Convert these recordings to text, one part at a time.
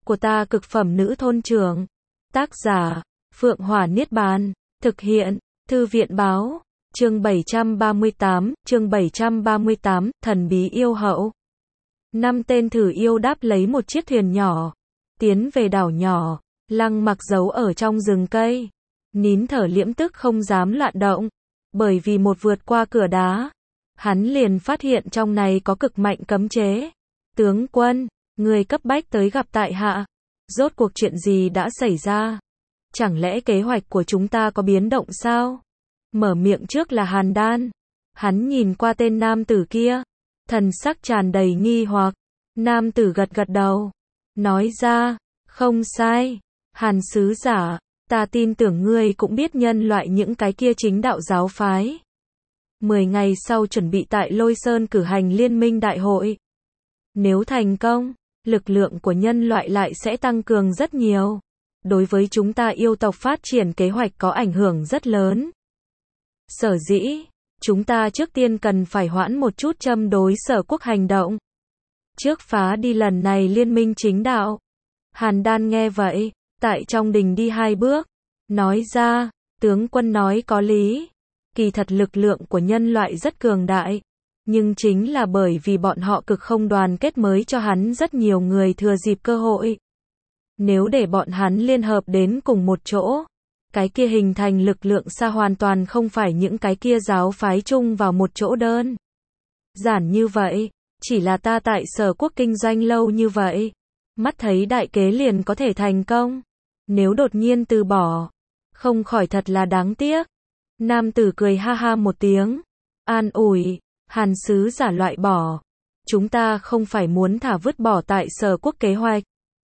của ta cực phẩm nữ thôn trưởng. Tác giả, Phượng Hỏa Niết Bàn. Thực hiện, Thư viện báo. Chương 738, thần bí yêu hậu. 5 tên thử yêu đáp lấy một chiếc thuyền nhỏ, tiến về đảo nhỏ. Lăng Mặc giấu ở trong rừng cây, nín thở liễm tức không dám loạn động, bởi vì một vượt qua cửa đá, hắn liền phát hiện trong này có cực mạnh cấm chế. Tướng quân, người cấp bách tới gặp tại hạ. Rốt cuộc chuyện gì đã xảy ra? Chẳng lẽ kế hoạch của chúng ta có biến động sao? Mở miệng trước là Hàn Đan. Hắn nhìn qua tên nam tử kia, thần sắc tràn đầy nghi hoặc. Nam tử gật gật đầu, nói ra, không sai, Hàn sứ giả, ta tin tưởng ngươi cũng biết nhân loại những cái kia chính đạo giáo phái. 10 ngày sau chuẩn bị tại Lôi Sơn cử hành liên minh đại hội. Nếu thành công, lực lượng của nhân loại lại sẽ tăng cường rất nhiều. Đối với chúng ta yêu tộc phát triển kế hoạch có ảnh hưởng rất lớn. Sở dĩ, chúng ta trước tiên cần phải hoãn một chút châm đối Sở quốc hành động. Trước phá đi lần này liên minh chính đạo. Hàn Đan nghe vậy, tại trong đình đi 2 bước, nói ra, tướng quân nói có lý. Kỳ thật lực lượng của nhân loại rất cường đại, nhưng chính là bởi vì bọn họ cực không đoàn kết mới cho hắn rất nhiều người thừa dịp cơ hội. Nếu để bọn hắn liên hợp đến cùng một chỗ, cái kia hình thành lực lượng xa hoàn toàn không phải những cái kia giáo phái chung vào một chỗ đơn giản như vậy. Chỉ là ta tại Sở quốc kinh doanh lâu như vậy, mắt thấy đại kế liền có thể thành công. Nếu đột nhiên từ bỏ, không khỏi thật là đáng tiếc. Nam tử cười ha ha một tiếng, an ủi, Hàn sứ giả loại bỏ. Chúng ta không phải muốn thả vứt bỏ tại Sở quốc kế hoạch.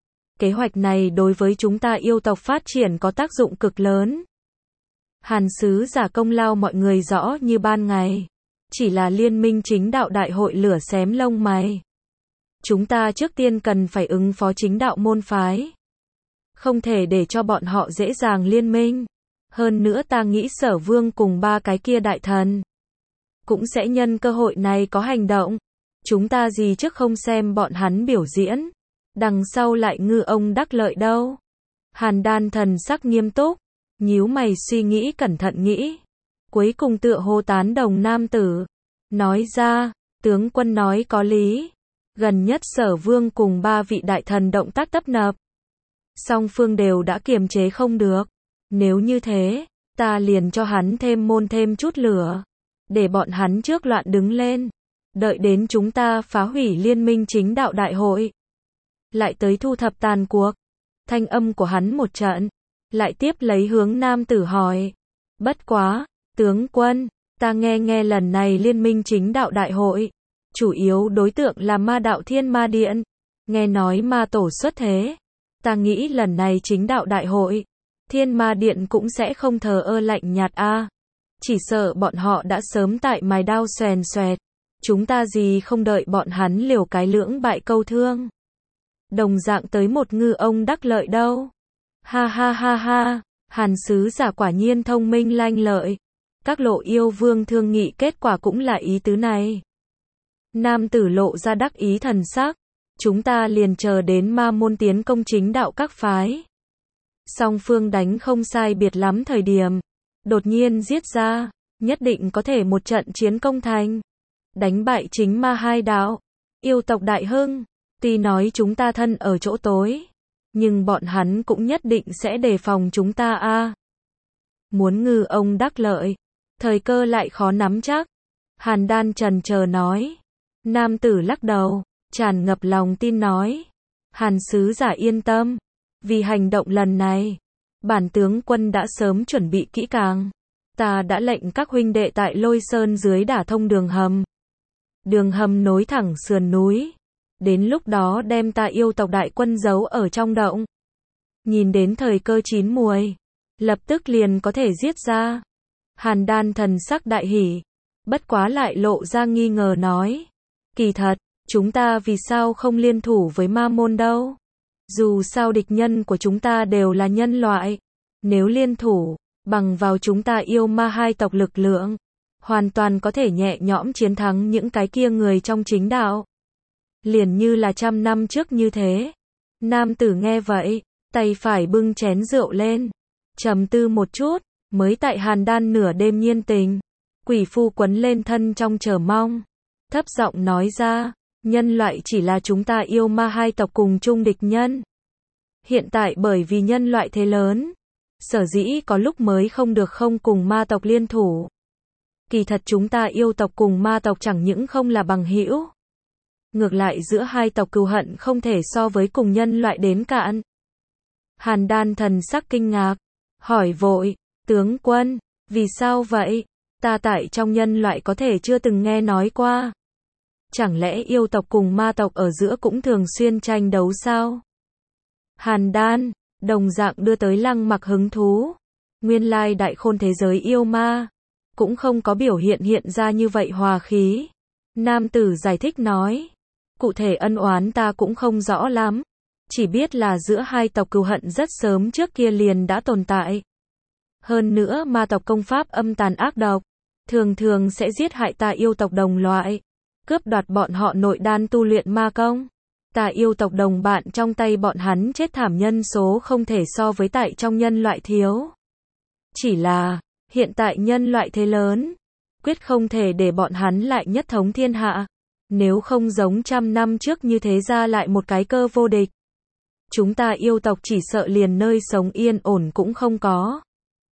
Kế hoạch này đối với chúng ta yêu tộc phát triển có tác dụng cực lớn. Hàn sứ giả công lao mọi người rõ như ban ngày. Chỉ là liên minh chính đạo đại hội lửa xém lông mày. Chúng ta trước tiên cần phải ứng phó chính đạo môn phái. Không thể để cho bọn họ dễ dàng liên minh. Hơn nữa ta nghĩ Sở vương cùng 3 cái kia đại thần cũng sẽ nhân cơ hội này có hành động. Chúng ta gì trước không xem bọn hắn biểu diễn, đằng sau lại ngư ông đắc lợi đâu. Hàn Đan thần sắc nghiêm túc, nhíu mày suy nghĩ cẩn thận nghĩ. Cuối cùng tựa hồ tán đồng nam tử, nói ra, tướng quân nói có lý. Gần nhất Sở vương cùng 3 vị đại thần động tác tấp nập, song phương đều đã kiềm chế không được. Nếu như thế, ta liền cho hắn thêm môn thêm chút lửa, để bọn hắn trước loạn đứng lên, đợi đến chúng ta phá hủy liên minh chính đạo đại hội, lại tới thu thập tàn cuộc. Thanh âm của hắn một trận, lại tiếp lấy hướng nam tử hỏi, bất quá, tướng quân, ta nghe lần này liên minh chính đạo đại hội, chủ yếu đối tượng là ma đạo Thiên Ma Điện, nghe nói ma tổ xuất thế. Ta nghĩ lần này chính đạo đại hội, Thiên Ma Điện cũng sẽ không thờ ơ lạnh nhạt a. Chỉ sợ bọn họ đã sớm tại mài đao xoèn xoẹt. Chúng ta gì không đợi bọn hắn liều cái lưỡng bại câu thương. Đồng dạng tới một ngư ông đắc lợi đâu. Ha ha ha ha, Hàn sứ giả quả nhiên thông minh lanh lợi. Các lộ yêu vương thương nghị kết quả cũng là ý tứ này. Nam tử lộ ra đắc ý thần sắc. Chúng ta liền chờ đến ma môn tiến công chính đạo các phái. Song phương đánh không sai biệt lắm thời điểm, đột nhiên giết ra, nhất định có thể một trận chiến công thành. Đánh bại chính ma 2 đạo, yêu tộc đại hưng. Tuy nói chúng ta thân ở chỗ tối, nhưng bọn hắn cũng nhất định sẽ đề phòng chúng ta a. Muốn ngư ông đắc lợi, thời cơ lại khó nắm chắc. Hàn Đan chần chờ nói. Nam tử lắc đầu, tràn ngập lòng tin nói. Hàn sứ giả yên tâm, vì hành động lần này, bản tướng quân đã sớm chuẩn bị kỹ càng. Ta đã lệnh các huynh đệ tại Lôi Sơn dưới đả thông đường hầm. Đường hầm nối thẳng sườn núi. Đến lúc đó đem ta yêu tộc đại quân giấu ở trong động. Nhìn đến thời cơ chín muồi, lập tức liền có thể giết ra. Hàn Đan thần sắc đại hỉ, bất quá lại lộ ra nghi ngờ nói. Kỳ thật, chúng ta vì sao không liên thủ với ma môn đâu? Dù sao địch nhân của chúng ta đều là nhân loại. Nếu liên thủ, bằng vào chúng ta yêu ma 2 tộc lực lượng, hoàn toàn có thể nhẹ nhõm chiến thắng những cái kia người trong chính đạo. Liền như là 100 năm trước như thế. Nam tử nghe vậy, tay phải bưng chén rượu lên, trầm tư một chút, mới tại Hàn Đan nửa đêm nhiên tình. Quỷ phu quấn lên thân trong chờ mong, thấp giọng nói ra, nhân loại chỉ là chúng ta yêu ma hai tộc cùng chung địch nhân. Hiện tại bởi vì nhân loại thế lớn, sở dĩ có lúc mới không được không cùng ma tộc liên thủ. Kỳ thật chúng ta yêu tộc cùng ma tộc chẳng những không là bằng hữu. Ngược lại giữa hai tộc cừu hận không thể so với cùng nhân loại đến cạn. Hàn Đan thần sắc kinh ngạc, hỏi vội, tướng quân, vì sao vậy? Ta tại trong nhân loại có thể chưa từng nghe nói qua. Chẳng lẽ yêu tộc cùng ma tộc ở giữa cũng thường xuyên tranh đấu sao? Hàn Đan, đồng dạng đưa tới Lăng Mặc hứng thú. Nguyên lai đại khôn thế giới yêu ma, cũng không có biểu hiện ra như vậy hòa khí. Nam tử giải thích nói, cụ thể ân oán ta cũng không rõ lắm. Chỉ biết là giữa hai tộc cừu hận rất sớm trước kia liền đã tồn tại. Hơn nữa ma tộc công pháp âm tàn ác độc, thường thường sẽ giết hại ta yêu tộc đồng loại, cướp đoạt bọn họ nội đan tu luyện ma công. Ta yêu tộc đồng bạn trong tay bọn hắn chết thảm nhân số không thể so với tại trong nhân loại thiếu. Chỉ là, hiện tại nhân loại thế lớn, quyết không thể để bọn hắn lại nhất thống thiên hạ. Nếu không giống trăm năm trước như thế ra lại một cái cơ vô địch. Chúng ta yêu tộc chỉ sợ liền nơi sống yên ổn cũng không có.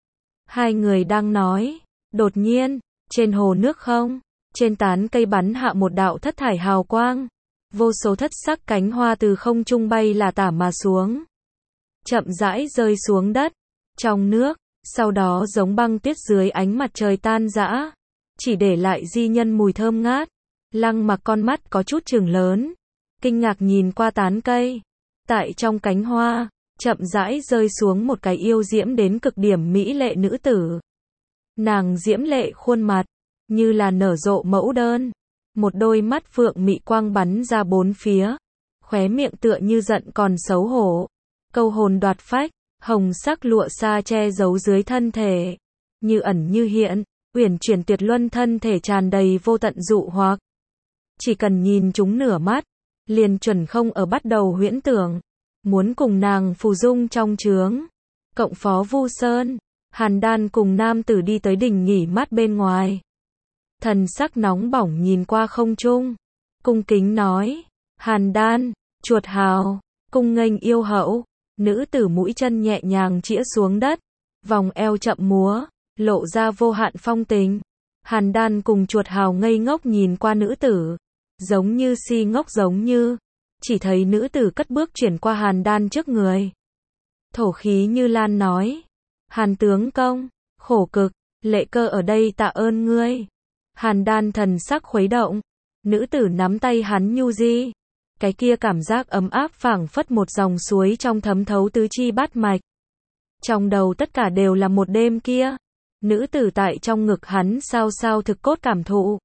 Hai người đang nói, đột nhiên, trên hồ nước không, trên tán cây bắn hạ một đạo thất thải hào quang. Vô số thất sắc cánh hoa từ không trung bay là tả mà xuống. Chậm rãi rơi xuống đất, trong nước, sau đó giống băng tuyết dưới ánh mặt trời tan rã. Chỉ để lại di nhân mùi thơm ngát. Lăng Mặc con mắt có chút trừng lớn, kinh ngạc nhìn qua tán cây. Tại trong cánh hoa, chậm rãi rơi xuống một cái yêu diễm đến cực điểm mỹ lệ nữ tử. Nàng diễm lệ khuôn mặt, như là nở rộ mẫu đơn. Một đôi mắt phượng mị quang bắn ra bốn phía. Khóe miệng tựa như giận còn xấu hổ. Câu hồn đoạt phách, hồng sắc lụa sa che giấu dưới thân thể. Như ẩn như hiện, uyển chuyển tuyệt luân thân thể tràn đầy vô tận dụ hoặc. Chỉ cần nhìn chúng nửa mắt, liền chuẩn không ở bắt đầu huyễn tưởng. Muốn cùng nàng phù dung trong chướng. Cộng phó Vu Sơn, Hàn Đan cùng nam tử đi tới đỉnh nghỉ mát bên ngoài. Thần sắc nóng bỏng nhìn qua không trung, cung kính nói, Hàn Đan, chuột hào, cung nghênh yêu hậu. Nữ tử mũi chân nhẹ nhàng chĩa xuống đất, vòng eo chậm múa, lộ ra vô hạn phong tình. Hàn Đan cùng chuột hào ngây ngốc nhìn qua nữ tử, giống như si ngốc giống như. Chỉ thấy nữ tử cất bước chuyển qua Hàn Đan trước người. Thổ khí như lan nói, Hàn tướng công, khổ cực, Lệ Cơ ở đây tạ ơn ngươi. Hàn Đan thần sắc khuấy động, nữ tử nắm tay hắn nhu di. Cái kia cảm giác ấm áp phảng phất một dòng suối trong thấm thấu tứ chi bát mạch. Trong đầu tất cả đều là một đêm kia. Nữ tử tại trong ngực hắn sao sao thực cốt cảm thụ.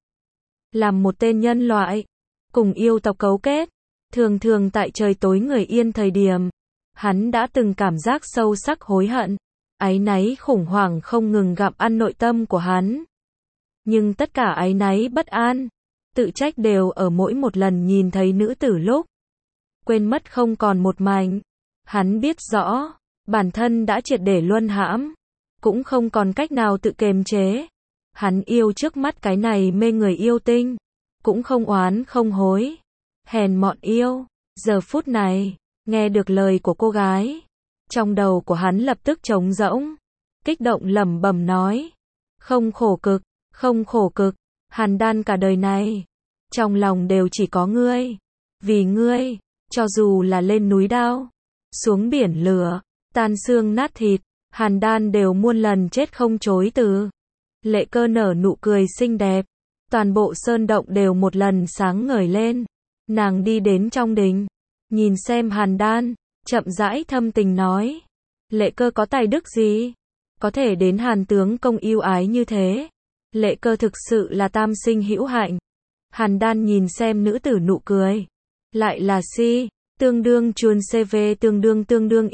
Làm một tên nhân loại, cùng yêu tộc cấu kết. Thường thường tại trời tối người yên thời điểm, hắn đã từng cảm giác sâu sắc hối hận, áy náy khủng hoảng không ngừng gặm ăn nội tâm của hắn. Nhưng tất cả áy náy bất an, tự trách đều ở mỗi một lần nhìn thấy nữ tử lúc. Quên mất không còn một mảnh. Hắn biết rõ, bản thân đã triệt để luân hãm, cũng không còn cách nào tự kiềm chế. Hắn yêu trước mắt cái này mê người yêu tinh, cũng không oán không hối. Hèn mọn yêu, giờ phút này, nghe được lời của cô gái, trong đầu của hắn lập tức trống rỗng, kích động lẩm bẩm nói, không khổ cực, không khổ cực, Hàn Đan cả đời này, trong lòng đều chỉ có ngươi, vì ngươi, cho dù là lên núi đao, xuống biển lửa, tan xương nát thịt, Hàn Đan đều muôn lần chết không chối từ. Lệ Cơ nở nụ cười xinh đẹp, toàn bộ sơn động đều một lần sáng ngời lên. Nàng đi đến trong đình, nhìn xem Hàn Đan, chậm rãi thâm tình nói, Lệ Cơ có tài đức gì, có thể đến Hàn tướng công yêu ái như thế. Lệ Cơ thực sự là tam sinh hữu hạnh. Hàn Đan nhìn xem nữ tử nụ cười, lại là si, tương đương chuồn CV tương đương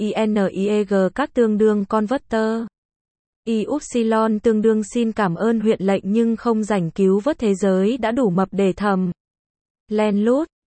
IAINIEG các tương đương converter. Y-upsilon tương đương xin cảm ơn huyện lệnh nhưng không rảnh cứu vớt thế giới đã đủ mập để thầm. Len lút,